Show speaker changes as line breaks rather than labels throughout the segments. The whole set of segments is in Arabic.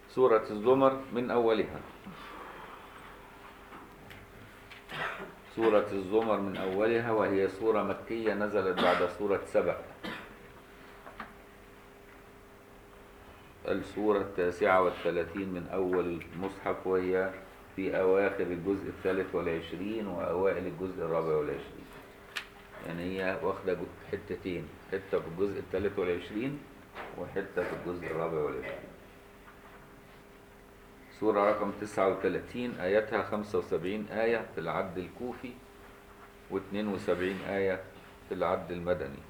سورة الزمر من أولها. سورة الزمر من أولها، وهي سورة مكية نزلت بعد سورة سبأ، السورة 39 من أول المصحف، وهي في أواخر الجزء 23 وأوائل الجزء 24. يعني هي واخدة حتتين، حتة في الجزء 23 وحتة في الجزء 24. سورة رقم 39 آياتها 75 آية في العد الكوفي و72 آية في العد المدني.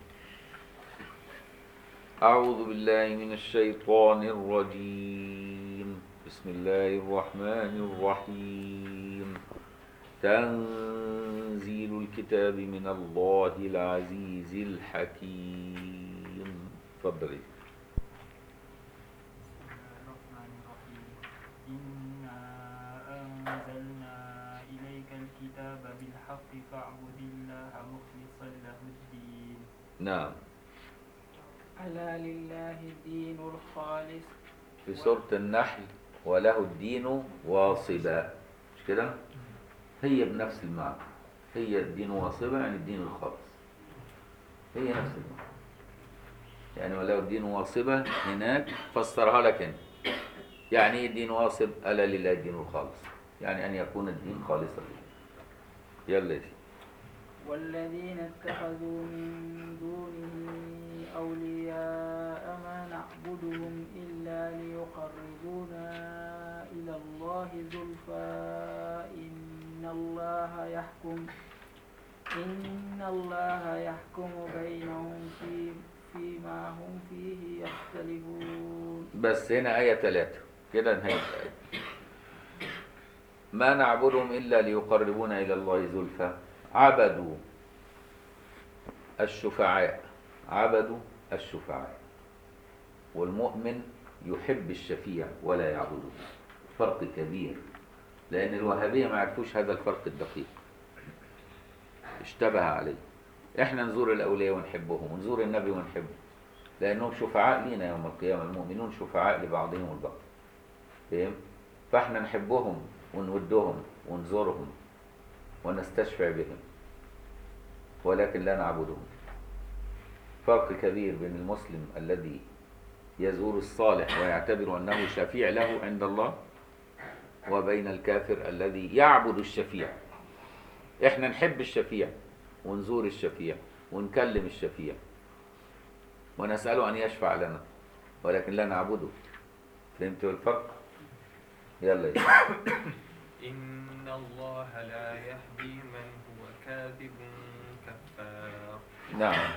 أعوذ بالله من الشيطان الرجيم. بسم الله الرحمن الرحيم. تنزيل الكتاب من الله العزيز الحكيم. تفضلي.
إنا أنزلنا إليك الكتاب بالحق فاعبد الله مخلصا له الدين.
نعم.
ألا لله الدين الخالص.
في سورة النحل وله الدين واصبا، مش كده؟ هي بنفس المعنى، هي الدين واصبا يعني الدين الخالص، هي نفس المعنى. يعني وله الدين واصبا هناك فسرها لك هنا. يعني ايه الدين واصب؟ ألا لله الدين الخالص، يعني أن يكون الدين خالصا لله. يلا يا سيدي.
والذين اتخذوا من دونه أولياء ما نعبدهم إلا ليقربونا إلى الله زلفى إن الله يحكم بينهم فيما هم فيه يختلفون.
بس هنا آية 3 كده نهاية الآية. ما نعبدهم إلا ليقربونا إلى الله زلفى. عبدوا الشفعاء، عبدوا الشفعاء. والمؤمن يحب الشفيع ولا يعبده. فرق كبير، لأن الوهابية ما يعرفوش هذا الفرق الدقيق، اشتبه عليه. احنا نزور الأولياء ونحبهم، ونزور النبي ونحبه، لأنهم شفعاء لينا يوم القيامة. المؤمنون شفعاء لبعضهم البعض، فهم؟ فاحنا نحبهم ونودهم ونزورهم ونستشفع بهم، ولكن لا نعبدهم. فرق كبير بين المسلم الذي يزور الصالح ويعتبر أنه شفيع له عند الله، وبين الكافر الذي يعبد الشفيع. احنا نحب الشفيع ونزور الشفيع ونكلم الشفيع ونسأله أن يشفع لنا، ولكن لا نعبده. فهمتوا الفرق؟ يلا يا
إن الله لا يهدي من هو كاذب كفار.
نعم.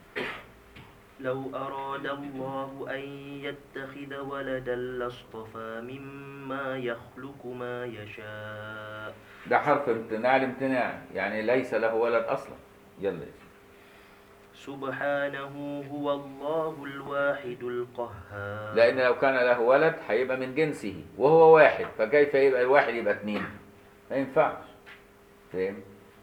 لو أراد الله أن يتخذ ولدا لاصطفى مما يخلق ما يشاء.
ده حرف امتناع الامتناع، يعني ليس له ولد أصلا. يلا يا
سبحانه هو الله الواحد القهار.
لأن لو كان له ولد هيبقى من جنسه وهو واحد، فكيف يبقى الواحد يبقى اثنين؟ ما ينفعش. فهم؟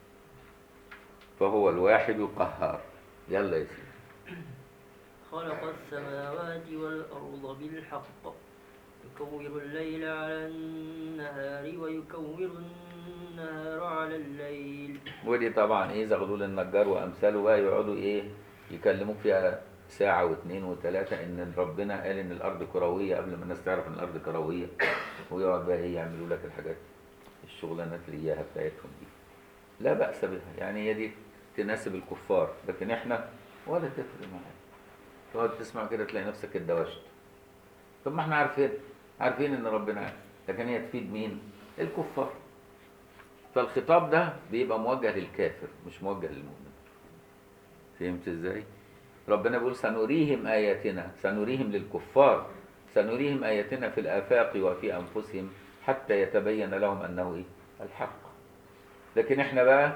فهو الواحد القهار. يلا يا سيدي.
خلق السماوات والأرض بالحق يكور الليل على النهار ويكور النهار على الليل.
ودي طبعا ايه زغلول النجار وامثاله بقى يقعدوا ايه يكلموك فيها ساعة واثنين وثلاثة ان ربنا قال ان الارض كروية قبل ما الناس تعرف ان الارض كروية، ويقعد بقى ايه يعملوا لك الحاجات الشغلانات اللي اياها بتاعتهم دي. لا بأس بها، يعني هي دي تناسب الكفار، لكن احنا ولا تفرق معانا. تقعد تسمع كده تلاقي نفسك اتدوشت. طب ما احنا عارفين ان ربنا عارف، لكن هي تفيد مين؟ الكفار. فالخطاب ده بيبقى موجه للكافر مش موجه للمؤمن. فهمت ازاي؟ ربنا بيقول سنريهم آياتنا، سنريهم للكفار، سنريهم آياتنا في الآفاق وفي أنفسهم حتى يتبين لهم أنه إيه؟ الحق. لكن احنا بقى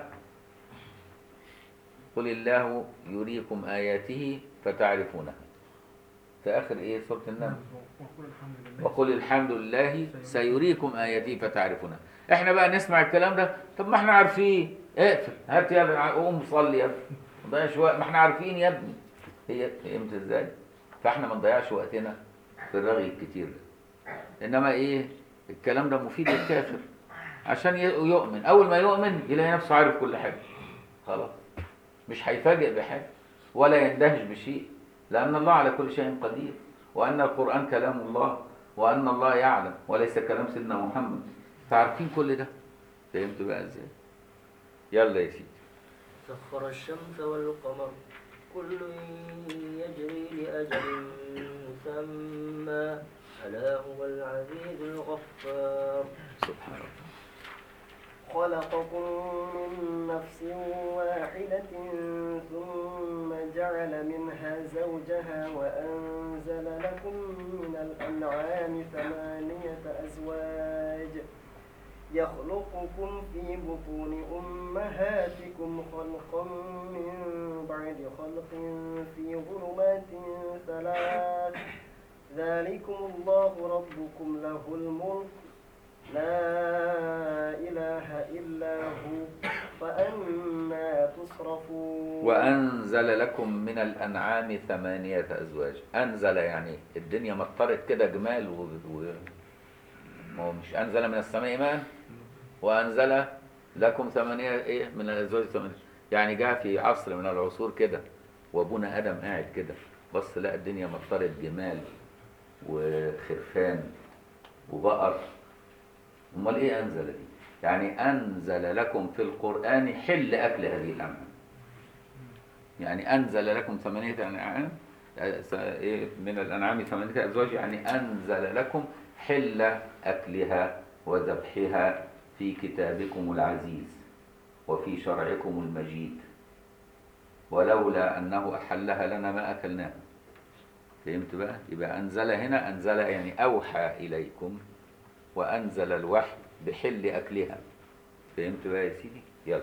قل الله يريكم آياته فتعرفونها. في آخر إيه سورة النمل؟ وقل الحمد لله سيريكم آياته فتعرفونها. احنا بقى نسمع الكلام ده، طب ما احنا عارفين، اقفل هات يا ابني قوم صلي يا ابني، ما تضيعش وقت، ما احنا عارفين يا ابني. هي فهمت ازاي؟ فاحنا ما نضيعش وقتنا في الرغي الكتير ده. إنما إيه الكلام ده مفيد للكافر عشان يؤمن. أول ما يؤمن يلاقي نفسه عارف كل حاجة خلاص، مش هيفاجئ بحاجة ولا يندهش بشيء، لأن الله على كل شيء قدير، وأن القرآن كلام الله، وأن الله يعلم وليس كلام سيدنا محمد. تعرفين كل ده. فهمت بقى ازاي؟ يلا يا سيدي.
سخر الشمس والقمر كل يجري لأجل مسمى ألا هو العزيز الغفار.
سبحان الله.
خلقكم من نفس واحدة ثم جعل منها زوجها وأنزل لكم من الأنعام 8 أزواج يخلقكم في بطون أمهاتكم خلقا من بعد خلق في ظلمات 3 ذلكم الله ربكم له الملك لا إله إلا هو فأنا تصرفون.
وأنزل لكم من الأنعام 8 أزواج. أنزل يعني الدنيا مطرت كده جمال ما هو مش أنزل من السماء ماء وأنزل لكم 8 إيه من الأزواج 8. يعني جاء في عصر من العصور كده وأبونا آدم قاعد كده بص لقى الدنيا مطرت جمال وخرفان وبقر. امال ايه انزل دي؟ يعني انزل لكم في القرآن حل اكل هذه الانعام. يعني انزل لكم 8 انعام من الانعام 8 ازواج، يعني انزل لكم حل اكلها وذبحها في كتابكم العزيز وفي شرعكم المجيد، ولولا انه احلها لنا ما اكلناها. فهمت بقى؟ يبقى انزل هنا انزل يعني اوحى اليكم وأنزل الوحي بحل أكلها. فهمت بقى يا سيدي؟ يلا.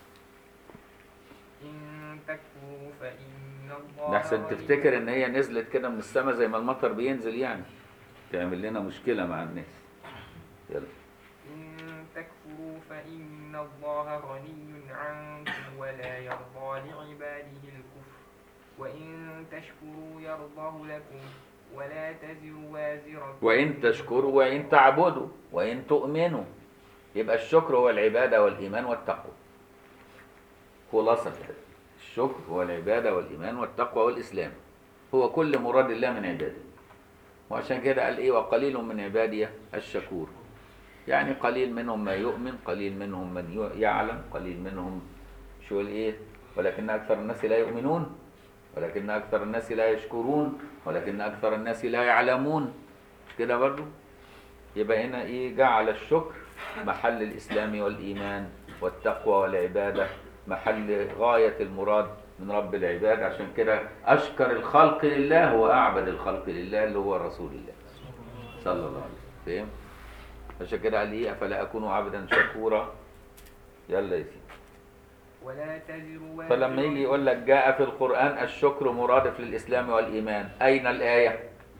إن تكفروا فإن الله
لحسن تفتكر إن هي نزلت كده من السماء زي ما المطر بينزل يعني تعمل لنا مشكلة مع الناس. يلا.
إن تكفروا فإن الله غني عنكم ولا يرضى لعباده الكفر وإن تشكروا يرضه لكم ولا تزر وازرة
وإن تشكروا وإن تعبدوا وإن تؤمنوا. يبقى الشكر هو العبادة والإيمان والتقوى. خلاصة كده الشكر هو العبادة والإيمان والتقوى والإسلام، هو كل مراد الله من عباده. وعشان كده قال إيه وقليل من عبادي الشكور. يعني قليل منهم ما يؤمن، قليل منهم من يعلم، قليل منهم شو الإيه ولكن أكثر الناس لا يؤمنون، ولكن أكثر الناس لا يشكرون، ولكن أكثر الناس لا يعلمون. مش كده برضو؟ يبقى هنا إيه جعل الشكر محل الإسلام والإيمان والتقوى والعبادة، محل غاية المراد من رب العباد. عشان كده أشكر الخلق لله وأعبد الخلق لله اللي هو رسول الله صلى الله عليه وسلم. فهم؟ عشان كده قال إيه أفلا أكون عبدا شكورا. يلا يا سيدي.
ولا تزر وازرة.
فلما يجي يقول لك جاء في القرآن الشكر مرادف للإسلام والإيمان، أين الآية؟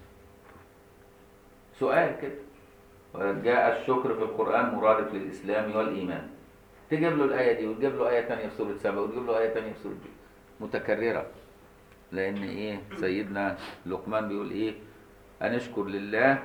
سؤال كده. جاء الشكر في القرآن مرادف للإسلام والإيمان. تجيب له الآية دي وتجيب له آية تانية في سورة سبأ وتجيب له آية تانية في سورة متكررة. لأن إيه سيدنا لقمان بيقول إيه أن اشكر لله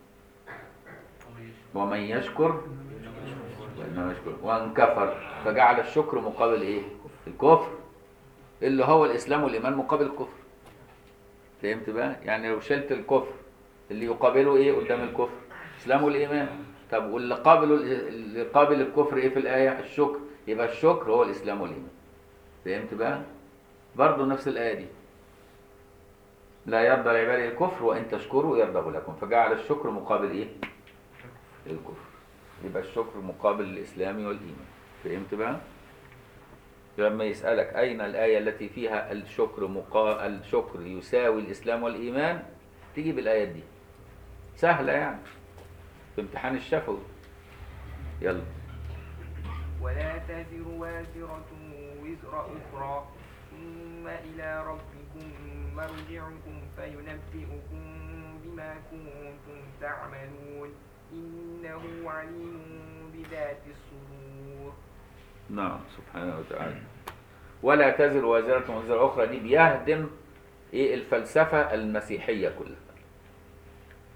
ومن يشكر وإنما يشكر وأن كفر، فجعل الشكر مقابل إيه؟ الكفر اللي هو الإسلام والإيمان مقابل الكفر. فهمت بقى؟ يعني لو شلت الكفر اللي يقابله إيه قدام الكفر؟ الإسلام والإيمان. طب واللي قابل الكفر إيه في الآية؟ الشكر. يبقى الشكر هو الإسلام والإيمان. فهمت بقى؟ برضه نفس الآية دي لا يرضى لعباده الكفر وإن تشكروا يرضه لكم، فجعل الشكر مقابل إيه؟ الكفر. يبقى الشكر مقابل الإسلام والإيمان. فهمت بقى؟ لما يسألك أين الآية التي فيها الشكر يساوي الإسلام والإيمان تجيب الآيات دي سهلة يعني في امتحان الشفوي. يلا.
ولا تزر وازرة وزر أخرى ثم إلى ربكم مرجعكم فينبئكم بما كنتم تعملون إنه عليم بذات الصدور.
نعم سبحانه وتعالى. ولا تزر وازرة وزر أخرى دي بيهدم إيه الفلسفة المسيحية كلها.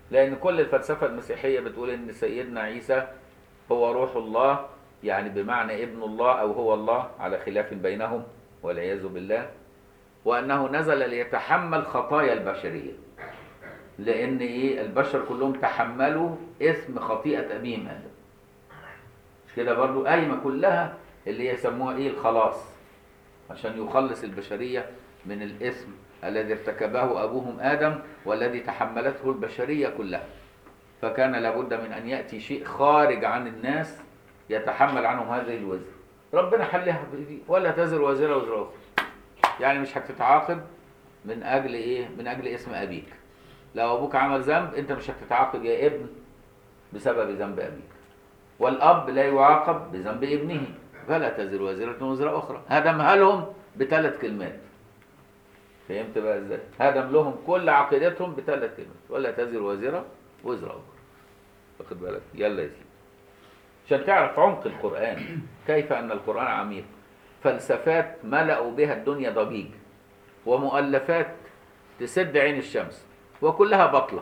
لأن كل الفلسفة المسيحية بتقول إن سيدنا عيسى هو روح الله، يعني بمعنى ابن الله أو هو الله، على خلاف بينهم والعياذ بالله، وأنه نزل ليتحمل خطايا البشرية، لأن إيه البشر كلهم تحملوا إثم خطيئة أبيهم آدم. مش كده برضو قايمة كلها اللي يسموها إيه الخلاص، عشان يخلص البشرية من الإثم الذي ارتكبه أبوهم آدم والذي تحملته البشرية كلها. فكان لابد من أن يأتي شيء خارج عن الناس يتحمل عنهم هذه الوزر. ربنا حلها بإيديه، ولا تزر وازرة وزر أخرى. يعني مش هتتعاقب من أجل إيه؟ من أجل اسم أبيك. لو أبوك عمل ذنب أنت مش هتتعاقب يا ابن بسبب ذنب أبيك، والأب لا يعاقب بذنب ابنه، فلا تزر وازرة وزر أخرى. هدمها لهم ب3 كلمات. فهمت بقى ازاي؟ هدم لهم كل عقيدتهم ب3 كلمات، ولا تزر وازرة وزر أخرى. واخد بالك؟ يلا يا سيدي، عشان تعرف عمق القرآن، كيف أن القرآن عميق. فلسفات ملأوا بها الدنيا ضجيج، ومؤلفات تسد عين الشمس، وكلها بطلة.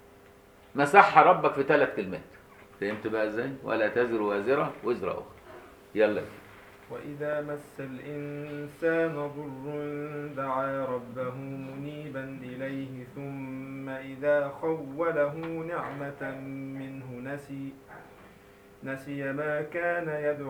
مسحها ربك في 3 كلمات. فهمت بقى ازاي؟ ولا تزر وازرة وزر أخرى. يلا.
وإذا مس الإنسان ضر دعا ربه منيبا إليه ثم إذا خوله نعمة منه نسي ما كان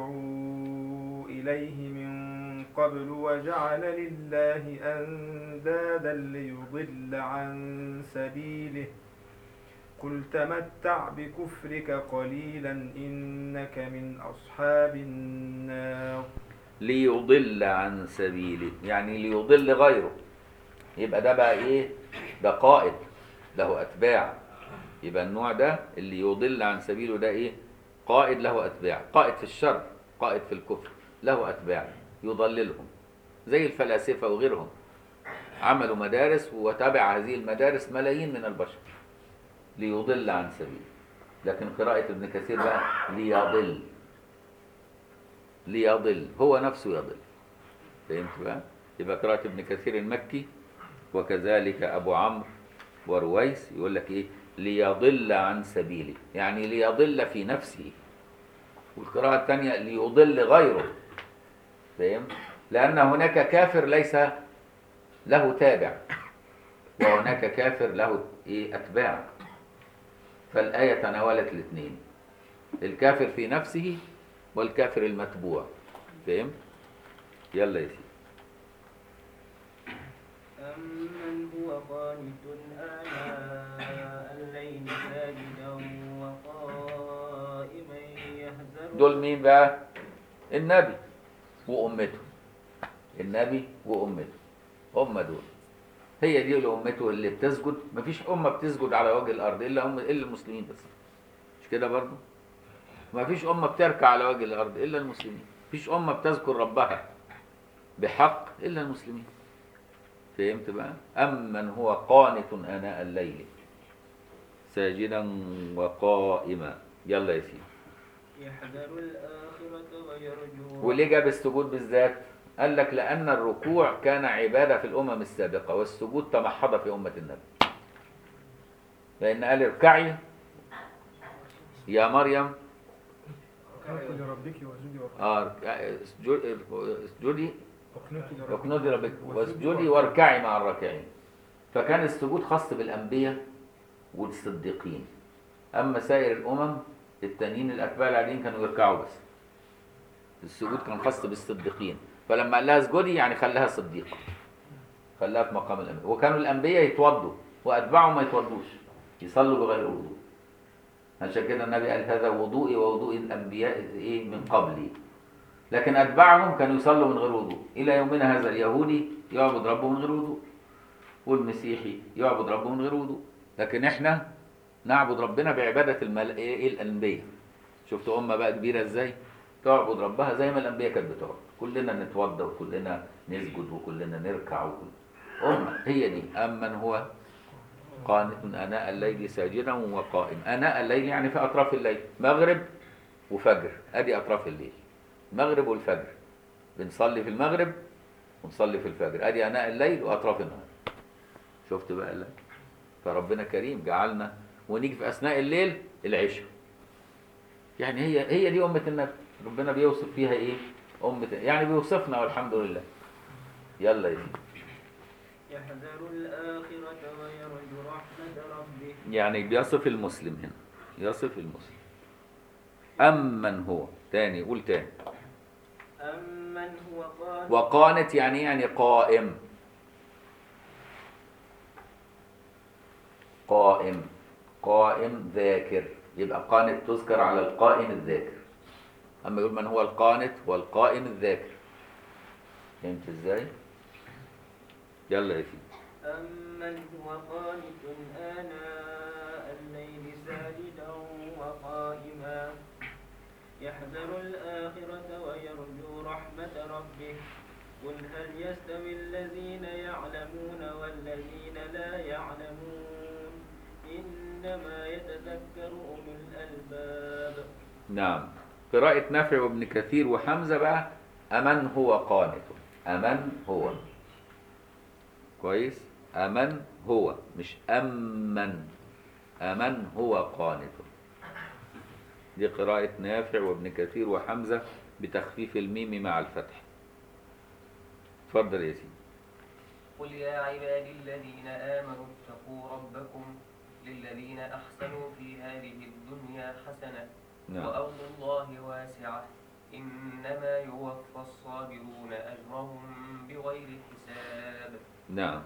يدعو إليه من قبل وجعل لله أندادا ليضل عن سبيله قل تمتع بكفرك قليلا إنك من أصحاب النار.
ليضل عن سبيله، يعني ليضل غيره. يبقى ده بقى ايه؟ ده قائد له أتباع. يبقى النوع ده اللي يضل عن سبيله ده ايه؟ قائد له أتباع، قائد في الشر، قائد في الكفر، له أتباع يضللهم، زي الفلاسفة وغيرهم. عملوا مدارس وتابع هذه المدارس ملايين من البشر ليضل عن سبيله. لكن قراءة ابن كثير بقى ليضل هو نفسه يضل. فهمت بقى؟ يبقى قراءة ابن كثير المكي، وكذلك أبو عمرو ورويس يقول لك إيه؟ ليضل عن سبيله، يعني ليضل في نفسه. والقراءة الثانية ليضل غيره. فهمت؟ لأن هناك كافر ليس له تابع، وهناك كافر له إيه؟ أتباع. فالآية تناولت الاثنين، الكافر في نفسه والكافر المتبوع. فهمت؟ يلا يا سيدي.
أمن هو قانت آناء الليل ساجدا وقائما يحذر.
دول مين بقى؟ النبي وأمته. النبي وأمته هم دول. هي دي أمته اللي بتسجد. مفيش أمة بتسجد على وجه الأرض إلا المسلمين بس. مش كده برضو؟ مفيش أمة بتركع على وجه الأرض إلا المسلمين. مفيش أمة بتذكر ربها بحق إلا المسلمين. فهمت بقى؟ أمن هو قانت آناء الليل ساجدا وقائما. يلا يا سيدي.
يحذر الآخرة ويرجو.
وليه جاب السجود بالذات؟ قال لك لأن الركوع كان عبادة في الأمم السابقة، والسجود تمحض في أمة النبي. لأن قال اركعي يا مريم
لربك واسجدي
اسجدي اقنتي ربك واسجدي واركعي مع الراكعين. فكان السجود خاص بالأنبياء والصديقين. أما سائر الأمم التانيين الأتباع العاديين كانوا يركعوا بس. السجود كان خاص بالصديقين، فلما قال لها اسجدي يعني خلاها صديقة، خلاها في مقام الأنبياء. وكانوا الأنبياء يتوضوا وأتباعهم ما يتوضوش، يصلوا بغير وضوء. عشان كده النبي قال هذا وضوئي ووضوء الأنبياء إيه من قبلي. لكن أتباعهم كانوا يصلوا من غير وضوء. إلى يومنا هذا اليهودي يعبد ربه من غير وضوء، والمسيحي يعبد ربه من غير وضوء. لكن إحنا نعبد ربنا بعبادة الأنبياء. شفتوا أمة بقى كبيرة إزاي؟ تعبد ربها زي ما الأنبياء كانت بتعبد. كلنا نتوضى وكلنا نسجد وكلنا نركع أمة هي دي. أمن هو قانت آناء الليل ساجدا وقائما. آناء الليل يعني في أطراف الليل، مغرب وفجر. أدي أطراف الليل، مغرب والفجر. بنصلي في المغرب ونصلي في الفجر. أدي آناء الليل وأطراف النهار. شفت بقى الله؟ فربنا كريم جعلنا ونيجي في أثناء الليل العشاء. يعني هي دي أمة النبي، ربنا بيوصف فيها إيه؟ يعني بيوصفنا والحمد لله. يلا يا سيدي.
يحذر الآخرة ويرجو رحمة ربه.
يعني بيصف المسلم هنا، يصف المسلم. أمن هو، تاني قول تاني.
أمن هو قانت.
وقانت يعني قائم. قائم ذاكر، يبقى قانت تذكر على القائم الذاكر. أما يقول من هو القانت، هو القائم الذاكر. فهمت ازاي؟ يلا يا سيدي.
أمن هو قانت آناء الليل ساجدا وقائما يحذر الآخرة ويرجو رحمة ربه. قل هل يستوي الذين يعلمون والذين لا يعلمون إنما يتذكر أولو الألباب.
نعم. قراءة نافع وابن كثير وحمزة بقى أمن هو قانت. أمن هو كويس، أمن هو مش أمن هو قانت. دي قراءة نافع وابن كثير وحمزة بتخفيف الميم مع الفتح. اتفضل يا سيدي.
قل يا عبادي الذين آمنوا اتقوا ربكم للذين أحسنوا في هذه الدنيا حسنة
نعم.
وأرض الله واسعة إنما يوفى الصابرون أجرهم بغير حساب.
نعم.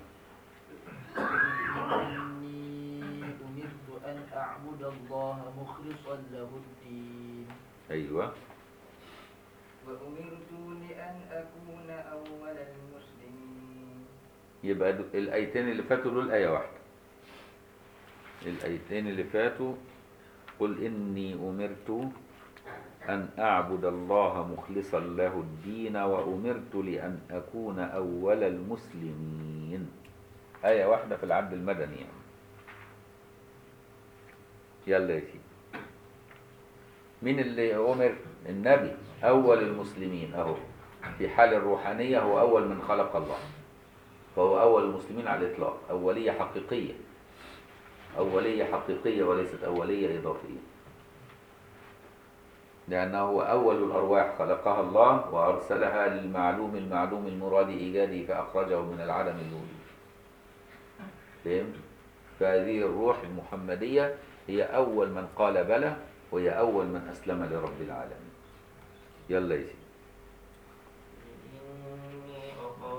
إني أمرت أن أعبد الله مخلصا له الدين.
أيوة.
وأمرت لأن أكون أول المسلمين.
يبقى الآيتين اللي فاتوا دول آية واحدة. الآيتين اللي فاتوا قل إني أمرت أن أعبد الله مخلصا له الدين وأمرت لأن أكون أول المسلمين. آية واحدة في العبد المدني يعني. يلا يا سيدي. مين اللي أمر؟ النبي أول المسلمين أهو. في حال الروحانية هو أول من خلق الله، فهو أول المسلمين على الإطلاق. أولية حقيقية، أولية حقيقية وليست أولية إضافية، لأنه هو أول الأرواح خلقها الله وأرسلها للمعلوم المعلوم المراد إيجاده فأخرجه من العدم الوجود. فهمت؟ فهذه الروح المحمدية هي أول من قال بلى، وهي أول من أسلم لرب العالمين. يلا يا سيدي.
إني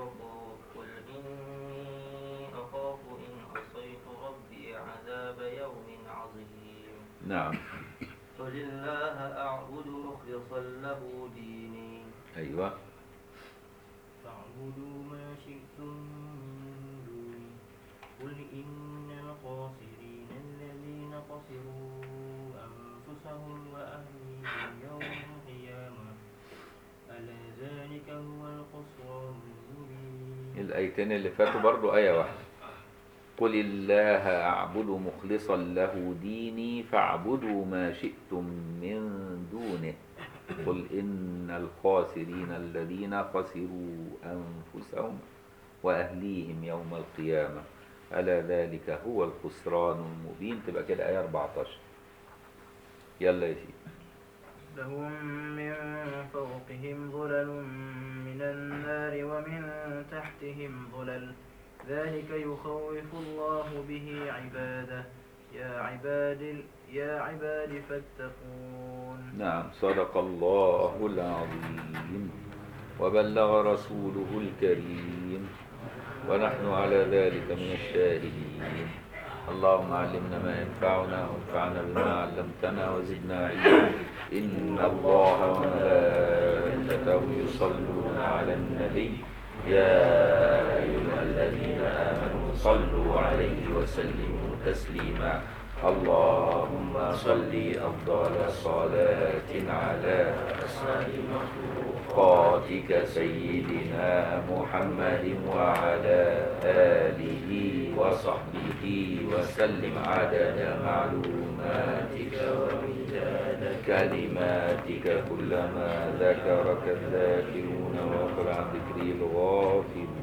أخاف إن عصيت ربي عذاب يوم عظيم.
نعم.
قل الله أعبد مخلصا له ديني.
أيوة.
فاعبدوا ما شئتم من دوني. قل إن الخاسرين الذين خسروا أنفسهم وأهليهم يوم القيامة ألا ذلك هو الخسران المبين.
الآيتين اللي فاتوا برضو آية واحدة. قل الله أعبد مخلصا له ديني فاعبدوا ما شئتم من دونه. قل إن الخاسرين الذين خسروا أنفسهم وأهليهم يوم القيامة ألا ذلك هو الخسران المبين. تبقى كده آية 14. يلا يا سيدي.
لهم من فوقهم ظلل من النار ومن تحتهم ظلل ذلك يخوف الله به عباده يا عباد فاتقون.
نعم. صدق الله العظيم وبلغ رسوله الكريم ونحن على ذلك من الشاهدين. اللهم علمنا ما ينفعنا وانفعنا بما علمتنا وزدنا علما. إن الله وملائكته يصلون على النبي يا أيها الذين آمنوا صلوا عليه وسلموا تسليما. اللهم صل أفضل صلاة على أسعد مخلوقاتك سيدنا محمد وعلى آله وصحبه وسلم عدد معلوماتك ومداد كلماتك كلما ذكرك الذاكرون وغفر عن ذكر الغافلين.